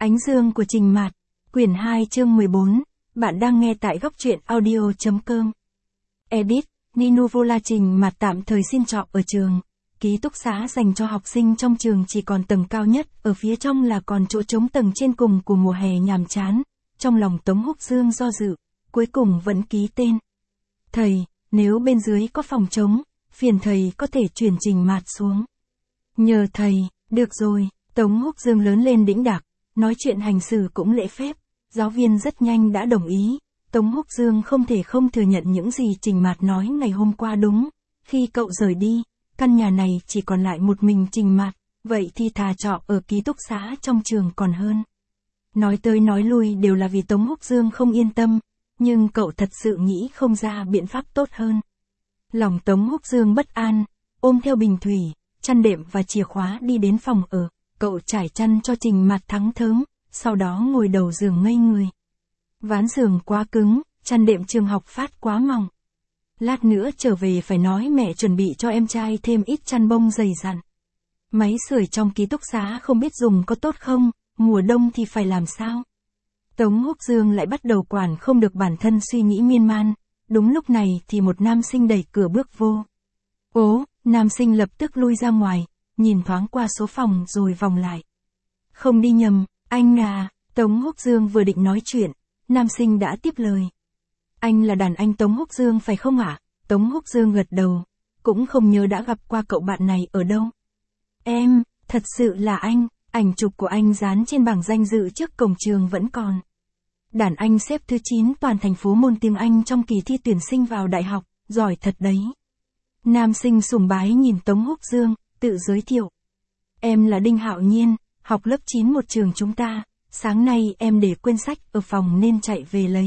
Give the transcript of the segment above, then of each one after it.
Ánh dương của Trình Mạt, quyển 2 chương 14, bạn đang nghe tại góc truyện audio.com. Edit, Ninuvola. Trình Mạt tạm thời xin trọ ở trường. Ký túc xá dành cho học sinh trong trường chỉ còn tầng cao nhất, ở phía trong là còn chỗ trống tầng trên cùng của mùa hè nhàm chán. Trong lòng Tống Húc Dương do dự, cuối cùng vẫn ký tên. Thầy, nếu bên dưới có phòng trống, phiền thầy có thể chuyển Trình Mạt xuống. Nhờ thầy, được rồi. Tống Húc Dương lớn lên đĩnh đạc, nói chuyện hành xử cũng lễ phép, giáo viên rất nhanh đã đồng ý. Tống Húc Dương không thể không thừa nhận những gì Trình Mạt nói ngày hôm qua đúng. Khi cậu rời đi, căn nhà này chỉ còn lại một mình Trình Mạt, vậy thì thà trọ ở ký túc xá trong trường còn hơn. Nói tới nói lui đều là vì Tống Húc Dương không yên tâm, nhưng cậu thật sự nghĩ không ra biện pháp tốt hơn. Lòng Tống Húc Dương bất an, ôm theo bình thủy, chăn đệm và chìa khóa đi đến phòng ở. Cậu trải chăn cho Trình Mạt thắng thớm, sau đó ngồi đầu giường ngây người. Ván giường quá cứng, chăn đệm trường học phát quá mỏng. Lát nữa trở về phải nói mẹ chuẩn bị cho em trai thêm ít chăn bông dày dặn. Máy sưởi trong ký túc xá không biết dùng có tốt không, mùa đông thì phải làm sao? Tống Húc Dương lại bắt đầu quản không được bản thân suy nghĩ miên man. Đúng lúc này thì một nam sinh đẩy cửa bước vô. Ố, nam sinh lập tức lui ra ngoài, nhìn thoáng qua số phòng rồi vòng lại. Không đi nhầm, anh à, Tống Húc Dương vừa định nói chuyện, nam sinh đã tiếp lời. Anh là đàn anh Tống Húc Dương phải không ạ? Tống Húc Dương gật đầu, cũng không nhớ đã gặp qua cậu bạn này ở đâu. Em, thật sự là anh, ảnh chụp của anh dán trên bảng danh dự trước cổng trường vẫn còn. Đàn anh xếp thứ 9 toàn thành phố môn tiếng Anh trong kỳ thi tuyển sinh vào đại học, giỏi thật đấy. Nam sinh sùng bái nhìn Tống Húc Dương, tự giới thiệu. Em là Đinh Hạo Nhiên, học lớp 9 một trường chúng ta, sáng nay em để quên sách ở phòng nên chạy về lấy.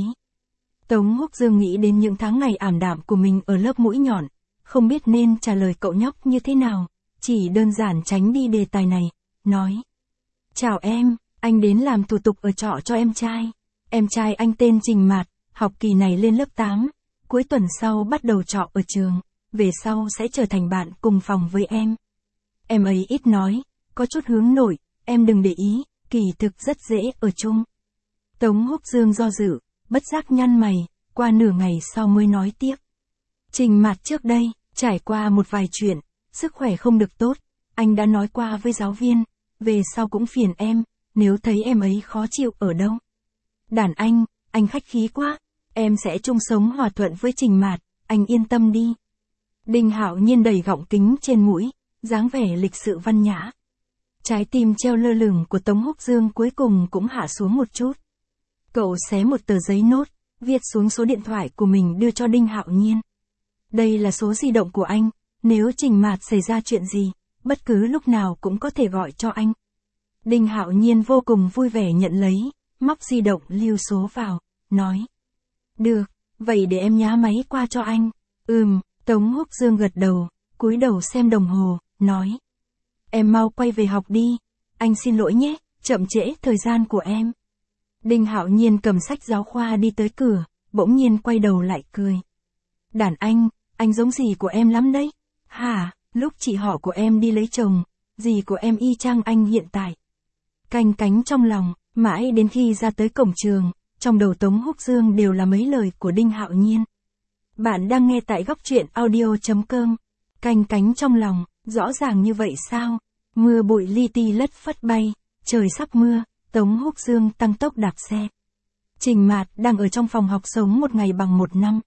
Tống Húc Dương nghĩ đến những tháng ngày ảm đạm của mình ở lớp mũi nhọn, không biết nên trả lời cậu nhóc như thế nào, chỉ đơn giản tránh đi đề tài này, nói. Chào em, anh đến làm thủ tục ở trọ cho em trai. Em trai anh tên Trình Mạt, học kỳ này lên lớp 8, cuối tuần sau bắt đầu trọ ở trường, về sau sẽ trở thành bạn cùng phòng với em. Em ấy ít nói, có chút hướng nội, em đừng để ý, kỳ thực rất dễ ở chung. Tống Húc Dương do dự, bất giác nhăn mày, qua nửa ngày sau mới nói tiếp. Trình Mạt trước đây, trải qua một vài chuyện, sức khỏe không được tốt, anh đã nói qua với giáo viên, về sau cũng phiền em, nếu thấy em ấy khó chịu ở đâu. Đàn anh khách khí quá, em sẽ chung sống hòa thuận với Trình Mạt, anh yên tâm đi. Đinh Hạo Nhiên đầy gọng kính trên mũi, dáng vẻ lịch sự văn nhã. Trái tim treo lơ lửng của Tống Húc Dương cuối cùng cũng hạ xuống một chút. Cậu xé một tờ giấy nốt, viết xuống số điện thoại của mình đưa cho Đinh Hạo Nhiên. Đây là số di động của anh, nếu Trình Mạt xảy ra chuyện gì, bất cứ lúc nào cũng có thể gọi cho anh. Đinh Hạo Nhiên vô cùng vui vẻ nhận lấy, móc di động lưu số vào, nói. Được, vậy để em nhá máy qua cho anh. Tống Húc Dương gật đầu, cúi đầu xem đồng hồ, nói. Em mau quay về học đi, anh xin lỗi nhé, chậm trễ thời gian của em. Đinh Hạo Nhiên cầm sách giáo khoa đi tới cửa, bỗng nhiên quay đầu lại cười. Đàn anh giống dì của em lắm đấy. Hả, lúc chị họ của em đi lấy chồng, dì của em y chang anh hiện tại. Canh cánh trong lòng, mãi đến khi ra tới cổng trường, trong đầu Tống Húc Dương đều là mấy lời của Đinh Hạo Nhiên. Bạn đang nghe tại góc truyện audio.com. Canh cánh trong lòng, rõ ràng như vậy sao? Mưa bụi li ti lất phất bay, trời sắp mưa, Tống Húc Dương tăng tốc đạp xe. Trình Mạt đang ở trong phòng học sống một ngày bằng một năm.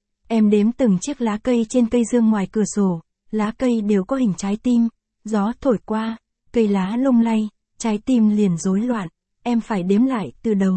Em đếm từng chiếc lá cây trên cây dương ngoài cửa sổ, lá cây đều có hình trái tim, gió thổi qua, cây lá lung lay, trái tim liền rối loạn, em phải đếm lại từ đầu.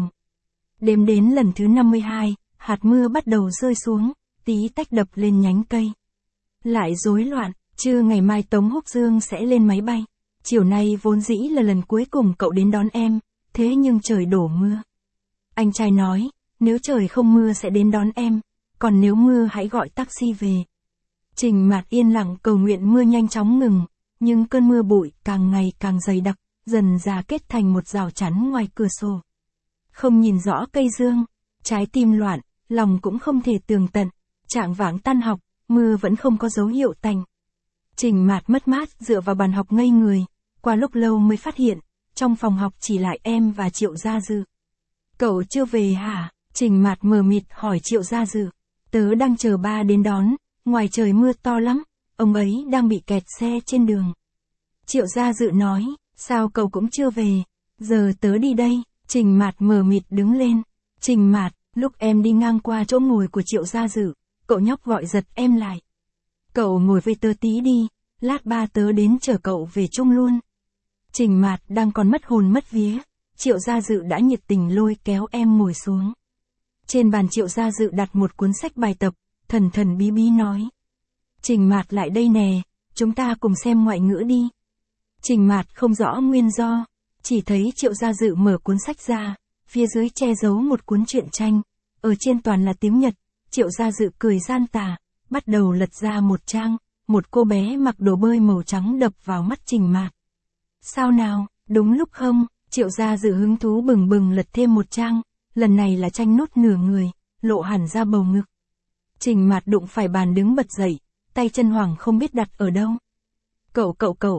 Đếm đến lần thứ 52, hạt mưa bắt đầu rơi xuống, tí tách đập lên nhánh cây. Lại rối loạn, trưa ngày mai Tống Húc Dương sẽ lên máy bay. Chiều nay vốn dĩ là lần cuối cùng cậu đến đón em, thế nhưng trời đổ mưa. Anh trai nói, nếu trời không mưa sẽ đến đón em, còn nếu mưa hãy gọi taxi về. Trình Mạt yên lặng cầu nguyện mưa nhanh chóng ngừng, nhưng cơn mưa bụi càng ngày càng dày đặc, dần dà kết thành một rào chắn ngoài cửa sổ. Không nhìn rõ cây dương, trái tim loạn, lòng cũng không thể tường tận, chạng vạng tan học, mưa vẫn không có dấu hiệu tạnh. Trình Mạt mất mát dựa vào bàn học ngây người, qua lúc lâu mới phát hiện, trong phòng học chỉ lại em và Triệu Gia Dự. Cậu chưa về hả? Trình Mạt mờ mịt hỏi Triệu Gia Dự. Tớ đang chờ ba đến đón, ngoài trời mưa to lắm, ông ấy đang bị kẹt xe trên đường. Triệu Gia Dự nói, sao cậu cũng chưa về, giờ tớ đi đây. Trình Mạt mờ mịt đứng lên. Trình Mạt, lúc em đi ngang qua chỗ ngồi của Triệu Gia Dự, cậu nhóc gọi giật em lại. Cậu ngồi với tớ tí đi, lát ba tớ đến chở cậu về chung luôn. Trình Mạt đang còn mất hồn mất vía, Triệu Gia Dự đã nhiệt tình lôi kéo em ngồi xuống. Trên bàn Triệu Gia Dự đặt một cuốn sách bài tập, thần thần bí bí nói. Trình Mạt lại đây nè, chúng ta cùng xem ngoại ngữ đi. Trình Mạt không rõ nguyên do, chỉ thấy Triệu Gia Dự mở cuốn sách ra, phía dưới che giấu một cuốn truyện tranh, ở trên toàn là tiếng Nhật. Triệu Gia Dự cười gian tà, bắt đầu lật ra một trang, một cô bé mặc đồ bơi màu trắng đập vào mắt Trình Mạt. Sao nào, đúng lúc không? Triệu Gia Dự hứng thú bừng bừng lật thêm một trang, lần này là tranh nốt nửa người, lộ hẳn ra bầu ngực. Trình Mạt đụng phải bàn đứng bật dậy, tay chân hoảng không biết đặt ở đâu. Cậu,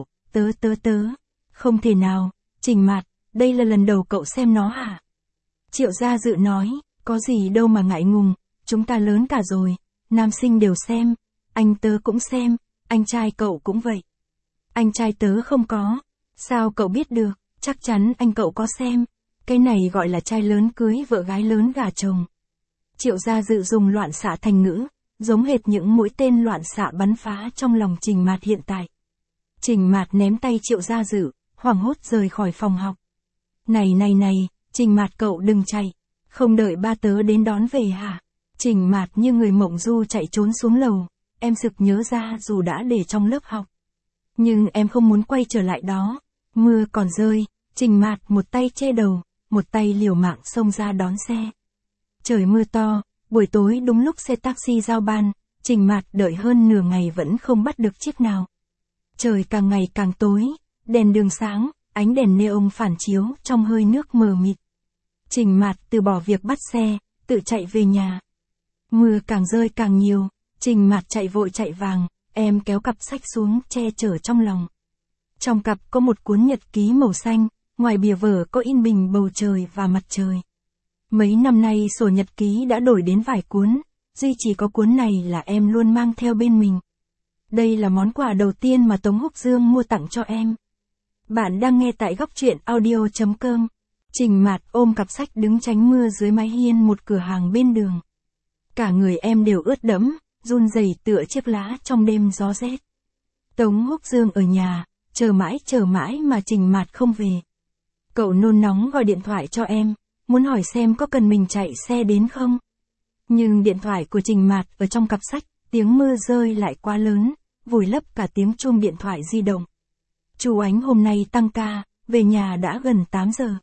tớ, không thể nào, Trình Mạt, đây là lần đầu cậu xem nó hả? Triệu Gia Dự nói, có gì đâu mà ngại ngùng, chúng ta lớn cả rồi, nam sinh đều xem, anh tớ cũng xem, anh trai cậu cũng vậy. Anh trai tớ không có, sao cậu biết được, chắc chắn anh cậu có xem, cái này gọi là trai lớn cưới vợ gái lớn gả chồng. Triệu Gia Dự dùng loạn xạ thành ngữ, giống hệt những mũi tên loạn xạ bắn phá trong lòng Trình Mạt hiện tại. Trình Mạt ném tay Triệu Gia Dự, hoảng hốt rời khỏi phòng học. Này, Trình Mạt cậu đừng chạy, không đợi ba tớ đến đón về hả? Trình Mạt như người mộng du chạy trốn xuống lầu, em sực nhớ ra dù đã để trong lớp học. Nhưng em không muốn quay trở lại đó, mưa còn rơi, Trình Mạt một tay che đầu, một tay liều mạng xông ra đón xe. Trời mưa to, buổi tối đúng lúc xe taxi giao ban, Trình Mạt đợi hơn nửa ngày vẫn không bắt được chiếc nào. Trời càng ngày càng tối, đèn đường sáng, ánh đèn neon phản chiếu trong hơi nước mờ mịt. Trình Mạt từ bỏ việc bắt xe, tự chạy về nhà. Mưa càng rơi càng nhiều, Trình Mạt chạy vội chạy vàng, em kéo cặp sách xuống che chở trong lòng. Trong cặp có một cuốn nhật ký màu xanh, ngoài bìa vở có in bình bầu trời và mặt trời. Mấy năm nay sổ nhật ký đã đổi đến vài cuốn, duy chỉ có cuốn này là em luôn mang theo bên mình. Đây là món quà đầu tiên mà Tống Húc Dương mua tặng cho em. Bạn đang nghe tại góc truyện audio.com. Trình Mạt ôm cặp sách đứng tránh mưa dưới mái hiên một cửa hàng bên đường. Cả người em đều ướt đẫm, run rẩy tựa chiếc lá trong đêm gió rét. Tống Húc Dương ở nhà, chờ mãi mà Trình Mạt không về. Cậu nôn nóng gọi điện thoại cho em, muốn hỏi xem có cần mình chạy xe đến không. Nhưng điện thoại của Trình Mạt ở trong cặp sách, tiếng mưa rơi lại quá lớn, vùi lấp cả tiếng chuông điện thoại di động. Chú Ánh hôm nay tăng ca, về nhà đã gần 8 giờ.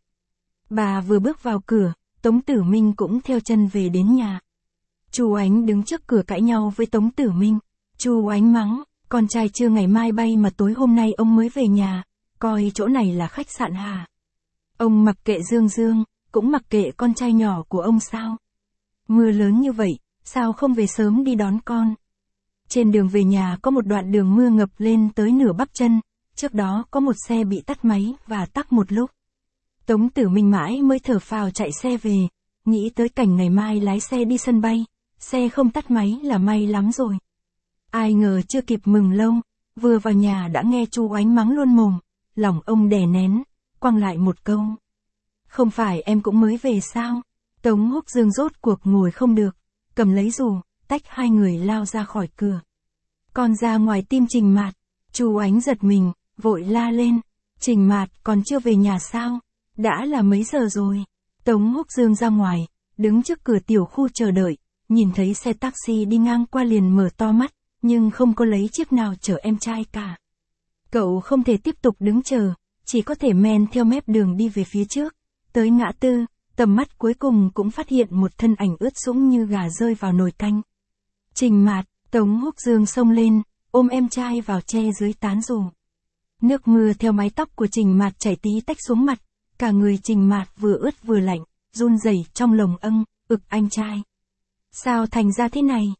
Bà vừa bước vào cửa, Tống Tử Minh cũng theo chân về đến nhà. Chú Ánh đứng trước cửa cãi nhau với Tống Tử Minh. Chú Ánh mắng, con trai chưa ngày mai bay mà tối hôm nay ông mới về nhà, coi chỗ này là khách sạn hả? Ông mặc kệ Dương, cũng mặc kệ con trai nhỏ của ông sao? Mưa lớn như vậy, sao không về sớm đi đón con? Trên đường về nhà có một đoạn đường mưa ngập lên tới nửa bắp chân, trước đó có một xe bị tắt máy và tắc một lúc. Tống Tử Minh mãi mới thở phào chạy xe về, nghĩ tới cảnh ngày mai lái xe đi sân bay, xe không tắt máy là may lắm rồi. Ai ngờ chưa kịp mừng lâu, vừa vào nhà đã nghe chú Ánh mắng luôn mồm, lòng ông đè nén, quăng lại một câu. Không phải em cũng mới về sao? Tống Húc Dương rốt cuộc ngồi không được, cầm lấy dù, tách hai người lao ra khỏi cửa. Con ra ngoài tim Trình Mạt, chú Ánh giật mình, vội la lên. Trình Mạt còn chưa về nhà sao? Đã là mấy giờ rồi? Tống Húc Dương ra ngoài, đứng trước cửa tiểu khu chờ đợi, nhìn thấy xe taxi đi ngang qua liền mở to mắt, nhưng không có lấy chiếc nào chở em trai cả. Cậu không thể tiếp tục đứng chờ, chỉ có thể men theo mép đường đi về phía trước. Tới ngã tư, tầm mắt cuối cùng cũng phát hiện một thân ảnh ướt sũng như gà rơi vào nồi canh. Trình Mạt, Tống Húc Dương xông lên, ôm em trai vào che dưới tán dù. Nước mưa theo mái tóc của Trình Mạt chảy tí tách xuống mặt, cả người Trình Mạt vừa ướt vừa lạnh, run rẩy trong lồng âng, ực anh trai. Sao thành ra thế này?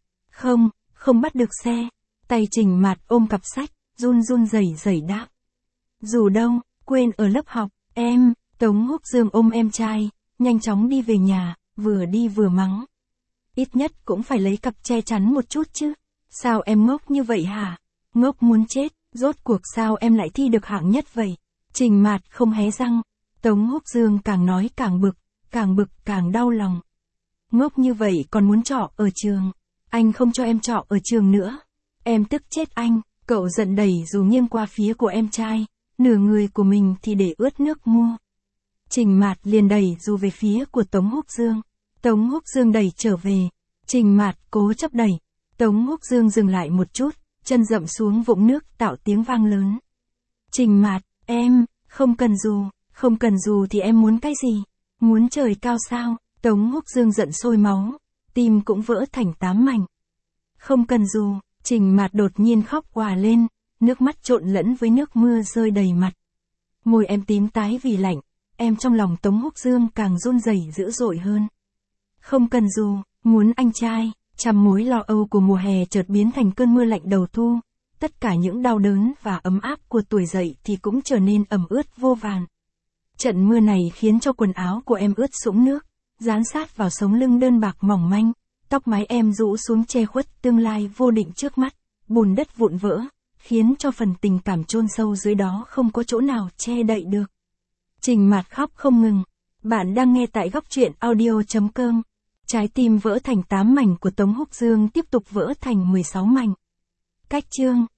Không bắt được xe. Tay Trình Mạt ôm cặp sách, run rẩy đáp. Dù đâu, quên ở lớp học, Em, Tống Húc Dương ôm em trai, nhanh chóng đi về nhà, vừa đi vừa mắng. Ít nhất cũng phải lấy cặp che chắn một chút chứ. Sao em ngốc như vậy hả? Ngốc muốn chết, rốt cuộc sao em lại thi được hạng nhất vậy? Trình Mạt không hé răng. Tống Húc Dương càng nói càng bực càng đau lòng. Ngốc như vậy còn muốn trọ ở trường. Anh không cho em trọ ở trường nữa. Em tức chết anh. Cậu giận đẩy dù nghiêng qua phía của em trai. Nửa người của mình thì để ướt nước mua. Trình Mạt liền đẩy dù về phía của Tống Húc Dương. Tống Húc Dương đẩy trở về. Trình Mạt cố chấp đẩy. Tống Húc Dương dừng lại một chút, chân dậm xuống vũng nước tạo tiếng vang lớn. Trình Mạt, em, không cần dù thì em muốn cái gì? Muốn trời cao sao? Tống Húc Dương giận sôi máu, tim cũng vỡ thành 8 mảnh. Không cần dù, Trình Mạt đột nhiên khóc òa lên, nước mắt trộn lẫn với nước mưa rơi đầy mặt. Môi em tím tái vì lạnh, em trong lòng Tống Húc Dương càng run rẩy dữ dội hơn. Không cần dù, muốn anh trai, trăm mối lo âu của mùa hè chợt biến thành cơn mưa lạnh đầu thu, tất cả những đau đớn và ấm áp của tuổi dậy thì cũng trở nên ẩm ướt vô vàn. Trận mưa này khiến cho quần áo của em ướt sũng nước, dán sát vào sống lưng đơn bạc mỏng manh, tóc mái em rũ xuống che khuất tương lai vô định trước mắt, bùn đất vụn vỡ, khiến cho phần tình cảm chôn sâu dưới đó không có chỗ nào che đậy được. Trình Mạt khóc không ngừng. Bạn đang nghe tại góc truyện audio.com. Trái tim vỡ thành 8 mảnh của Tống Húc Dương tiếp tục vỡ thành 16 mảnh. Cách chương